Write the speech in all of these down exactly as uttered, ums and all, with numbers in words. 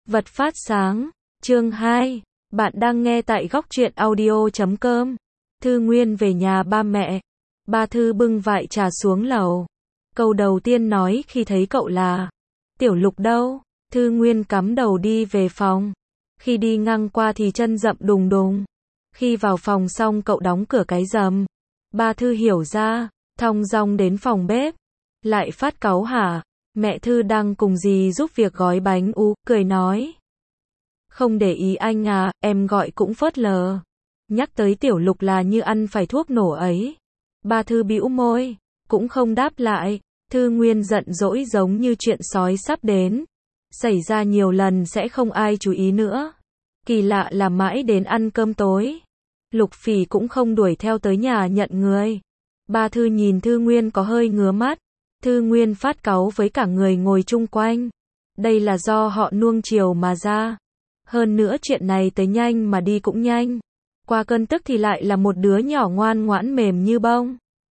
Vật phát sáng, chương hai. Bạn đang nghe tại góc truyện audio chấm com. Thư Nguyên về nhà ba mẹ. Ba Thư bưng vại trà xuống lầu. Câu đầu tiên nói khi thấy cậu là: Tiểu Lục đâu? Thư Nguyên cắm đầu đi về phòng. Khi đi ngang qua thì chân dậm đùng đùng. Khi vào phòng xong cậu đóng cửa cái rầm. Ba Thư hiểu ra, thong dong đến phòng bếp. Lại phát cáu hả? Mẹ Thư đang cùng dì giúp việc gói bánh u, cười nói: Không để ý anh à, em gọi cũng phớt lờ. Nhắc tới Tiểu Lục là như ăn phải thuốc nổ ấy. Ba Thư bĩu môi, cũng không đáp lại. Thư Nguyên giận dỗi giống như chuyện sói sắp đến. Xảy ra nhiều lần sẽ không ai chú ý nữa. Kỳ lạ là mãi đến ăn cơm tối, Lục Phỉ cũng không đuổi theo tới nhà nhận người. Ba Thư nhìn Thư Nguyên có hơi ngứa mắt. Thư Nguyên phát cáu với cả người ngồi chung quanh. Đây là do họ nuông chiều mà ra. Hơn nữa chuyện này tới nhanh mà đi cũng nhanh. Qua cơn tức thì lại là một đứa nhỏ ngoan ngoãn mềm như bông.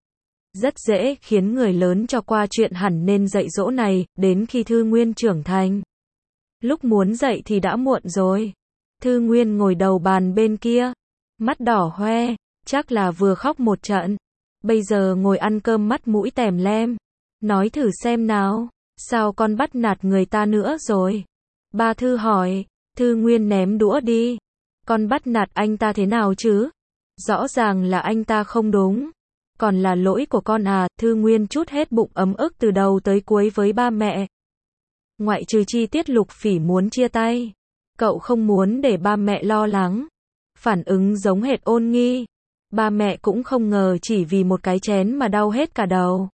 Rất dễ khiến người lớn cho qua chuyện hẳn nên dạy dỗ này, đến khi Thư Nguyên trưởng thành. Lúc muốn dạy thì đã muộn rồi. Thư Nguyên ngồi đầu bàn bên kia, mắt đỏ hoe, chắc là vừa khóc một trận. Bây giờ ngồi ăn cơm mắt mũi tèm lem. Nói thử xem nào, sao con bắt nạt người ta nữa rồi? Ba Thư hỏi. Thư Nguyên ném đũa đi. Con bắt nạt anh ta thế nào chứ? Rõ ràng là anh ta không đúng. Còn là lỗi của con à? Thư Nguyên trút hết bụng ấm ức từ đầu tới cuối với ba mẹ. Ngoại trừ chi tiết Lục Phỉ muốn chia tay, cậu không muốn để ba mẹ lo lắng. Phản ứng giống hệt Ôn Nghi. Ba mẹ cũng không ngờ chỉ vì một cái chén mà đau hết cả đầu.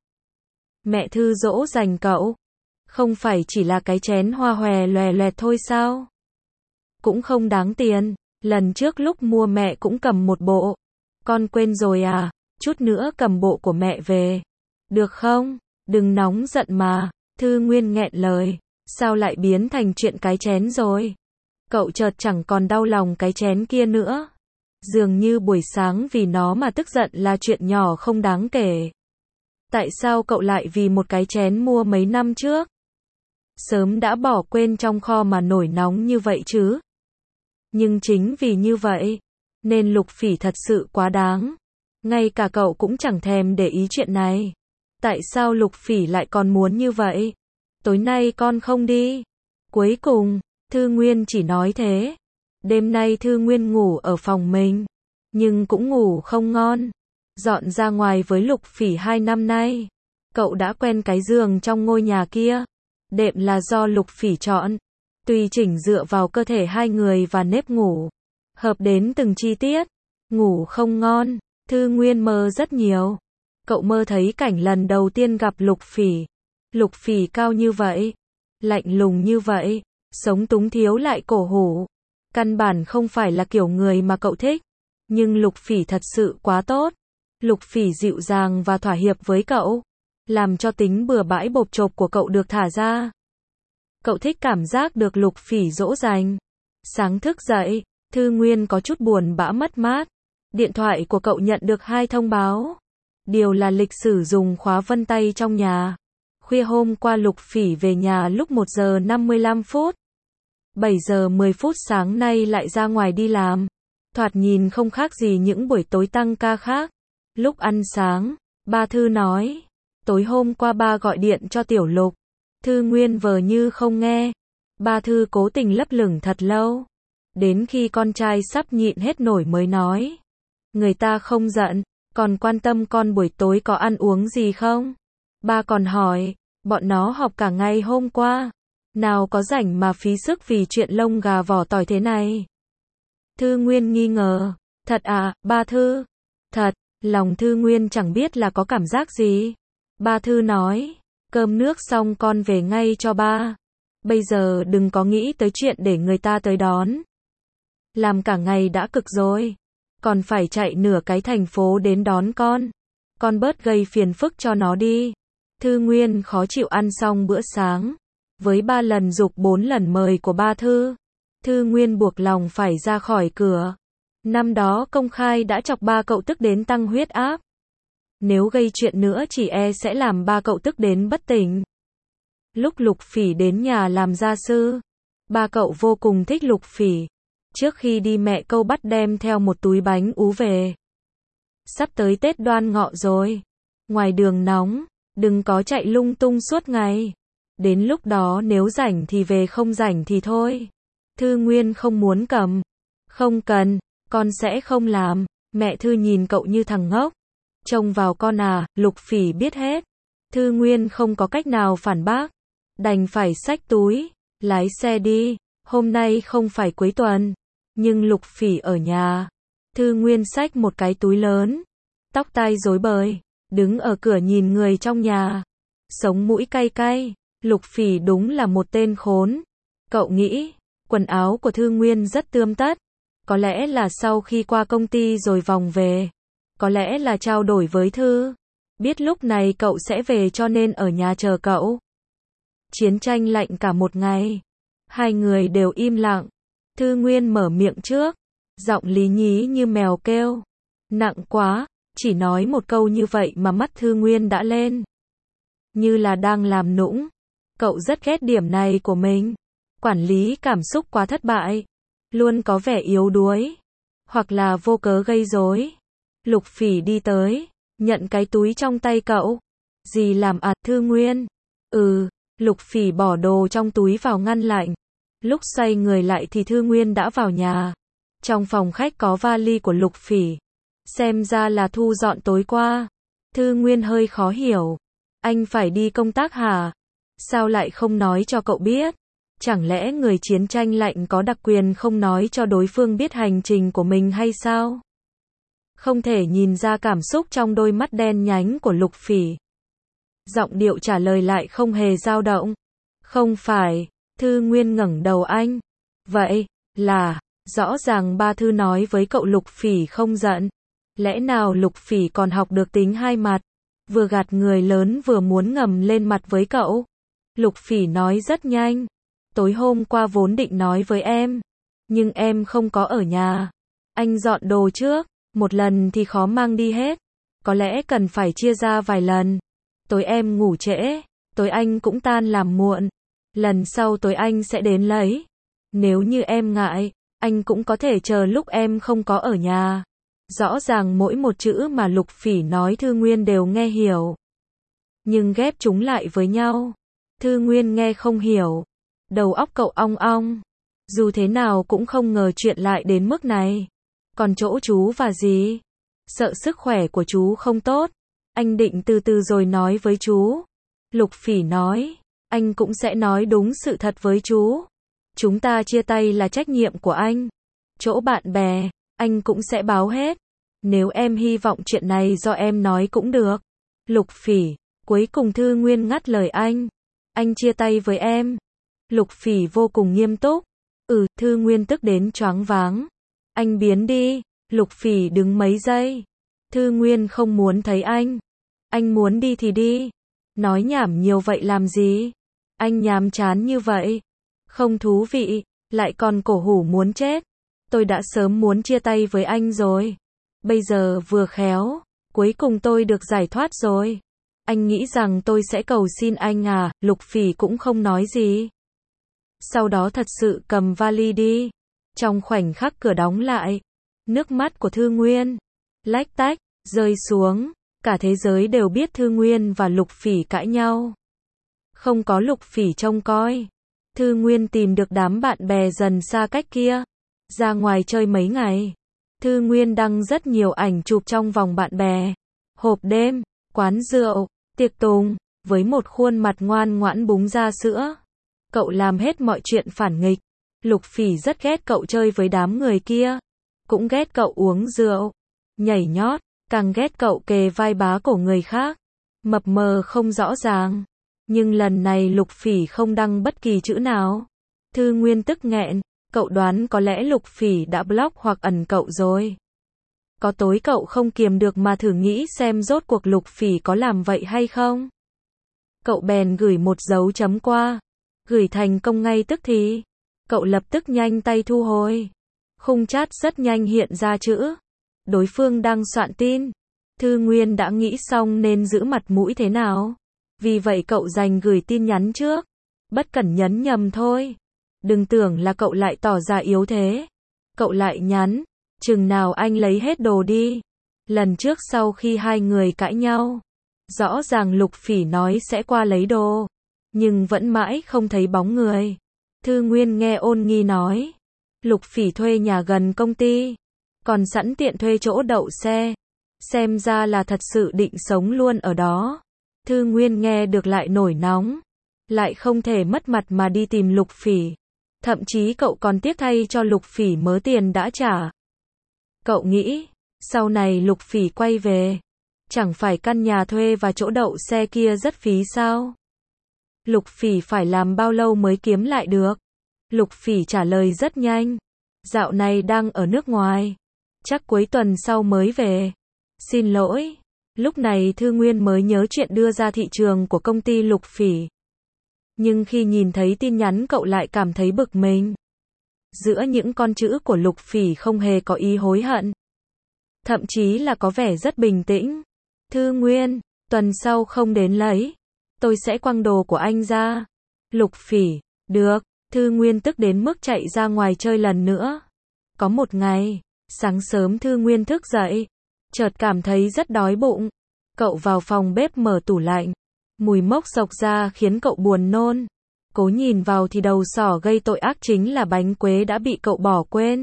Mẹ Thư dỗ dành cậu. Không phải chỉ là cái chén hoa hòe loè loẹt thôi sao? Cũng không đáng tiền. Lần trước lúc mua mẹ cũng cầm một bộ. Con quên rồi à? Chút nữa cầm bộ của mẹ về. Được không? Đừng nóng giận mà. Thư Nguyên nghẹn lời. Sao lại biến thành chuyện cái chén rồi? Cậu chợt chẳng còn đau lòng cái chén kia nữa. Dường như buổi sáng vì nó mà tức giận là chuyện nhỏ không đáng kể. Tại sao cậu lại vì một cái chén mua mấy năm trước sớm đã bỏ quên trong kho mà nổi nóng như vậy chứ? Nhưng chính vì như vậy nên Lục Phỉ thật sự quá đáng. Ngay cả cậu cũng chẳng thèm để ý chuyện này. Tại sao Lục Phỉ lại còn muốn như vậy? Tối nay con không đi. Cuối cùng, Thư Nguyên chỉ nói thế. Đêm nay Thư Nguyên ngủ ở phòng mình, nhưng cũng ngủ không ngon. Dọn ra ngoài với Lục Phỉ hai năm nay, cậu đã quen cái giường trong ngôi nhà kia. Đệm là do Lục Phỉ chọn, tùy chỉnh dựa vào cơ thể hai người và nếp ngủ, hợp đến từng chi tiết. Ngủ không ngon, Thư Nguyên mơ rất nhiều. Cậu mơ thấy cảnh lần đầu tiên gặp Lục Phỉ. Lục Phỉ cao như vậy, lạnh lùng như vậy, sống túng thiếu lại cổ hủ. Căn bản không phải là kiểu người mà cậu thích. Nhưng Lục Phỉ thật sự quá tốt. Lục Phỉ dịu dàng và thỏa hiệp với cậu, làm cho tính bừa bãi bộp chộp của cậu được thả ra. Cậu thích cảm giác được Lục Phỉ dỗ dành. Sáng thức dậy, Thư Nguyên có chút buồn bã mất mát. Điện thoại của cậu nhận được hai thông báo. Điều là lịch sử dùng khóa vân tay trong nhà. Khuya hôm qua Lục Phỉ về nhà lúc một giờ năm mươi lăm phút. bảy giờ mười phút sáng nay lại ra ngoài đi làm. Thoạt nhìn không khác gì những buổi tối tăng ca khác. Lúc ăn sáng, ba Thư nói: Tối hôm qua ba gọi điện cho Tiểu Lục. Thư Nguyên vờ như không nghe. Ba Thư cố tình lấp lửng thật lâu. Đến khi con trai sắp nhịn hết nổi mới nói: Người ta không giận, còn quan tâm con buổi tối có ăn uống gì không? Ba còn hỏi: Bọn nó họp cả ngày hôm qua, nào có rảnh mà phí sức vì chuyện lông gà vỏ tỏi thế này? Thư Nguyên nghi ngờ: Thật à, ba Thư? Thật. Lòng Thư Nguyên chẳng biết là có cảm giác gì. Ba Thư nói: Cơm nước xong con về ngay cho ba. Bây giờ đừng có nghĩ tới chuyện để người ta tới đón. Làm cả ngày đã cực rồi, còn phải chạy nửa cái thành phố đến đón con. Con bớt gây phiền phức cho nó đi. Thư Nguyên khó chịu ăn xong bữa sáng. Với ba lần giục bốn lần mời của ba Thư, Thư Nguyên buộc lòng phải ra khỏi cửa. Năm đó công khai đã chọc ba cậu tức đến tăng huyết áp. Nếu gây chuyện nữa chỉ e sẽ làm ba cậu tức đến bất tỉnh. Lúc Lục Phỉ đến nhà làm gia sư, Ba cậu vô cùng thích Lục Phỉ. Trước khi đi mẹ câu bắt đem theo một túi bánh ú về. Sắp tới Tết Đoan Ngọ rồi. Ngoài đường nóng, đừng có chạy lung tung suốt ngày. Đến lúc đó nếu rảnh thì về, không rảnh thì thôi. Thư Nguyên không muốn cầm. Không cần, con sẽ không làm. Mẹ Thư nhìn cậu như thằng ngốc. Trông vào con à, Lục Phỉ biết hết. Thư Nguyên không có cách nào phản bác. Đành phải xách túi, lái xe đi. Hôm nay không phải cuối tuần, nhưng Lục Phỉ ở nhà. Thư Nguyên xách một cái túi lớn, tóc tai rối bời, đứng ở cửa nhìn người trong nhà. Sống mũi cay cay, Lục Phỉ đúng là một tên khốn. Cậu nghĩ, quần áo của Thư Nguyên rất tươm tất. Có lẽ là sau khi qua công ty rồi vòng về. Có lẽ là trao đổi với Thư. Biết lúc này cậu sẽ về cho nên ở nhà chờ cậu. Chiến tranh lạnh cả một ngày. Hai người đều im lặng. Thư Nguyên mở miệng trước. Giọng lý nhí như mèo kêu. Nặng quá, chỉ nói một câu như vậy mà mắt Thư Nguyên đã lên. Như là đang làm nũng. Cậu rất ghét điểm này của mình. Quản lý cảm xúc quá thất bại. Luôn có vẻ yếu đuối. Hoặc là vô cớ gây rối. Lục Phỉ đi tới, nhận cái túi trong tay cậu. Gì làm à, Thư Nguyên? Ừ, Lục Phỉ bỏ đồ trong túi vào ngăn lạnh. Lúc xoay người lại thì Thư Nguyên đã vào nhà. Trong phòng khách có vali của Lục Phỉ. Xem ra là thu dọn tối qua. Thư Nguyên hơi khó hiểu. Anh phải đi công tác hả? Sao lại không nói cho cậu biết? Chẳng lẽ người chiến tranh lạnh có đặc quyền không nói cho đối phương biết hành trình của mình hay sao? Không thể nhìn ra cảm xúc trong đôi mắt đen nhánh của Lục Phỉ. Giọng điệu trả lời lại không hề dao động. Không phải, Thư Nguyên ngẩng đầu anh. Vậy, là, rõ ràng ba Thư nói với cậu Lục Phỉ không giận. Lẽ nào Lục Phỉ còn học được tính hai mặt? Vừa gạt người lớn vừa muốn ngầm lên mặt với cậu. Lục Phỉ nói rất nhanh. Tối hôm qua vốn định nói với em. Nhưng em không có ở nhà. Anh dọn đồ trước. Một lần thì khó mang đi hết. Có lẽ cần phải chia ra vài lần. Tối em ngủ trễ. Tối anh cũng tan làm muộn. Lần sau tối anh sẽ đến lấy. Nếu như em ngại, anh cũng có thể chờ lúc em không có ở nhà. Rõ ràng mỗi một chữ mà Lục Phỉ nói Thư Nguyên đều nghe hiểu. Nhưng ghép chúng lại với nhau. Thư Nguyên nghe không hiểu. Đầu óc cậu ong ong. Dù thế nào cũng không ngờ chuyện lại đến mức này. Còn chỗ chú và gì? Sợ sức khỏe của chú không tốt. Anh định từ từ rồi nói với chú. Lục Phỉ nói. Anh cũng sẽ nói đúng sự thật với chú. Chúng ta chia tay là trách nhiệm của anh. Chỗ bạn bè, anh cũng sẽ báo hết. Nếu em hy vọng chuyện này do em nói cũng được. Lục Phỉ. Cuối cùng Thư Nguyên ngắt lời anh. Anh chia tay với em. Lục Phỉ vô cùng nghiêm túc. Ừ, Thư Nguyên tức đến choáng váng. Anh biến đi. Lục Phỉ đứng mấy giây. Thư Nguyên không muốn thấy anh. Anh muốn đi thì đi. Nói nhảm nhiều vậy làm gì? Anh nhàm chán như vậy. Không thú vị. Lại còn cổ hủ muốn chết. Tôi đã sớm muốn chia tay với anh rồi. Bây giờ vừa khéo. Cuối cùng tôi được giải thoát rồi. Anh nghĩ rằng tôi sẽ cầu xin anh à? Lục Phỉ cũng không nói gì. Sau đó thật sự cầm vali đi. Trong khoảnh khắc cửa đóng lại. Nước mắt của Thư Nguyên. Lách tách. Rơi xuống. Cả thế giới đều biết Thư Nguyên và Lục Phỉ cãi nhau. Không có Lục Phỉ trông coi. Thư Nguyên tìm được đám bạn bè dần xa cách kia. Ra ngoài chơi mấy ngày. Thư Nguyên đăng rất nhiều ảnh chụp trong vòng bạn bè. Hộp đêm, quán rượu, tiệc tùng, với một khuôn mặt ngoan ngoãn búng ra sữa. Cậu làm hết mọi chuyện phản nghịch. Lục Phỉ rất ghét cậu chơi với đám người kia. Cũng ghét cậu uống rượu, nhảy nhót, càng ghét cậu kề vai bá cổ người khác. Mập mờ không rõ ràng. Nhưng lần này Lục Phỉ không đăng bất kỳ chữ nào. Thư Nguyên tức nghẹn. Cậu đoán có lẽ Lục Phỉ đã block hoặc ẩn cậu rồi. Có tối cậu không kiềm được mà thử nghĩ xem rốt cuộc Lục Phỉ có làm vậy hay không. Cậu bèn gửi một dấu chấm qua. Gửi thành công ngay tức thì. Cậu lập tức nhanh tay thu hồi. Khung chat rất nhanh hiện ra chữ. Đối phương đang soạn tin. Thư Nguyên đã nghĩ xong nên giữ mặt mũi thế nào. Vì vậy cậu dành gửi tin nhắn trước. Bất cẩn nhấn nhầm thôi. Đừng tưởng là cậu lại tỏ ra yếu thế. Cậu lại nhắn, chừng nào anh lấy hết đồ đi. Lần trước sau khi hai người cãi nhau, rõ ràng Lục Phỉ nói sẽ qua lấy đồ, nhưng vẫn mãi không thấy bóng người. Thư Nguyên nghe Ôn Nghi nói, Lục Phỉ thuê nhà gần công ty, còn sẵn tiện thuê chỗ đậu xe. Xem ra là thật sự định sống luôn ở đó. Thư Nguyên nghe được lại nổi nóng, lại không thể mất mặt mà đi tìm Lục Phỉ. Thậm chí cậu còn tiếc thay cho Lục Phỉ mớ tiền đã trả. Cậu nghĩ, sau này Lục Phỉ quay về, chẳng phải căn nhà thuê và chỗ đậu xe kia rất phí sao? Lục Phỉ phải làm bao lâu mới kiếm lại được? Lục Phỉ trả lời rất nhanh, dạo này đang ở nước ngoài, chắc cuối tuần sau mới về. Xin lỗi. Lúc này Thư Nguyên mới nhớ chuyện đưa ra thị trường của công ty Lục Phỉ. Nhưng khi nhìn thấy tin nhắn cậu lại cảm thấy bực mình. Giữa những con chữ của Lục Phỉ không hề có ý hối hận. Thậm chí là có vẻ rất bình tĩnh. Thư Nguyên, tuần sau không đến lấy, tôi sẽ quăng đồ của anh ra. Lục Phỉ, được. Thư Nguyên tức đến mức chạy ra ngoài chơi lần nữa. Có một ngày, sáng sớm Thư Nguyên thức dậy, chợt cảm thấy rất đói bụng. Cậu vào phòng bếp mở tủ lạnh. Mùi mốc xộc ra khiến cậu buồn nôn. Cố nhìn vào thì đầu sỏ gây tội ác chính là bánh quế đã bị cậu bỏ quên.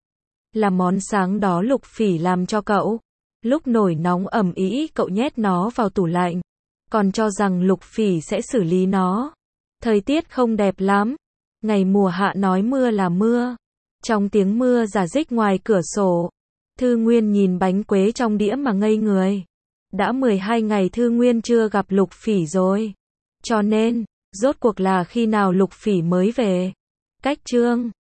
Là món sáng đó Lục Phỉ làm cho cậu. Lúc nổi nóng ầm ĩ cậu nhét nó vào tủ lạnh, còn cho rằng Lục Phỉ sẽ xử lý nó. Thời tiết không đẹp lắm. Ngày mùa hạ nói mưa là mưa. Trong tiếng mưa rả rích ngoài cửa sổ, Thư Nguyên nhìn bánh quế trong đĩa mà ngây người. Đã mười hai ngày Thư Nguyên chưa gặp Lục Phỉ rồi. Cho nên, rốt cuộc là khi nào Lục Phỉ mới về? Cách chương